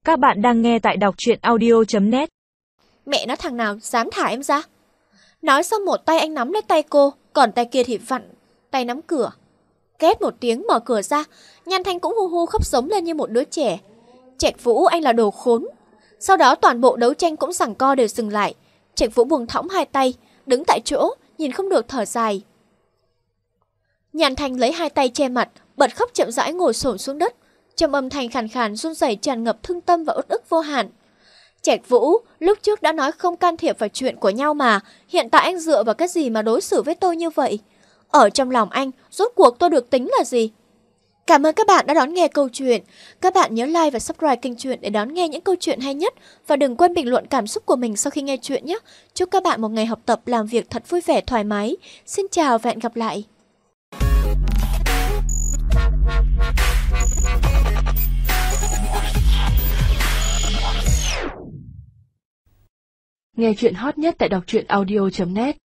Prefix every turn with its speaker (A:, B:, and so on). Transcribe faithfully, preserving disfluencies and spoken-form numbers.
A: Các bạn đang nghe tại đọc truyện audio chấm net.
B: Mẹ nó thằng nào dám thả em ra. Nói xong một tay anh nắm lấy tay cô, còn tay kia thì vặn tay nắm cửa. Két một tiếng mở cửa ra, Nhan Thanh cũng hu hu khóc giống lên như một đứa trẻ. Trạch Vũ, anh là đồ khốn. Sau đó toàn bộ đấu tranh cũng giằng co đều dừng lại. Trạch Vũ buông thõng hai tay, đứng tại chỗ, nhìn không được thở dài. Nhan Thanh lấy hai tay che mặt, bật khóc chậm rãi ngồi xổm xuống đất, trong âm thanh khàn khàn run rẩy tràn ngập thương tâm và uất ức vô hạn. Trạch Vũ, lúc trước đã nói không can thiệp vào chuyện của nhau mà, hiện tại anh dựa vào cái gì mà đối xử với tôi như vậy? Ở trong lòng anh, rốt cuộc tôi được tính là gì? Cảm ơn các bạn đã đón nghe câu chuyện. Các bạn nhớ like và subscribe kênh truyện để đón nghe những câu chuyện hay nhất. Và đừng quên bình luận cảm xúc của mình sau khi nghe chuyện nhé. Chúc các bạn một ngày học tập làm việc thật vui vẻ thoải mái. Xin chào và hẹn gặp lại.
A: Nghe chuyện hot nhất tại đọc truyện audio chấm net.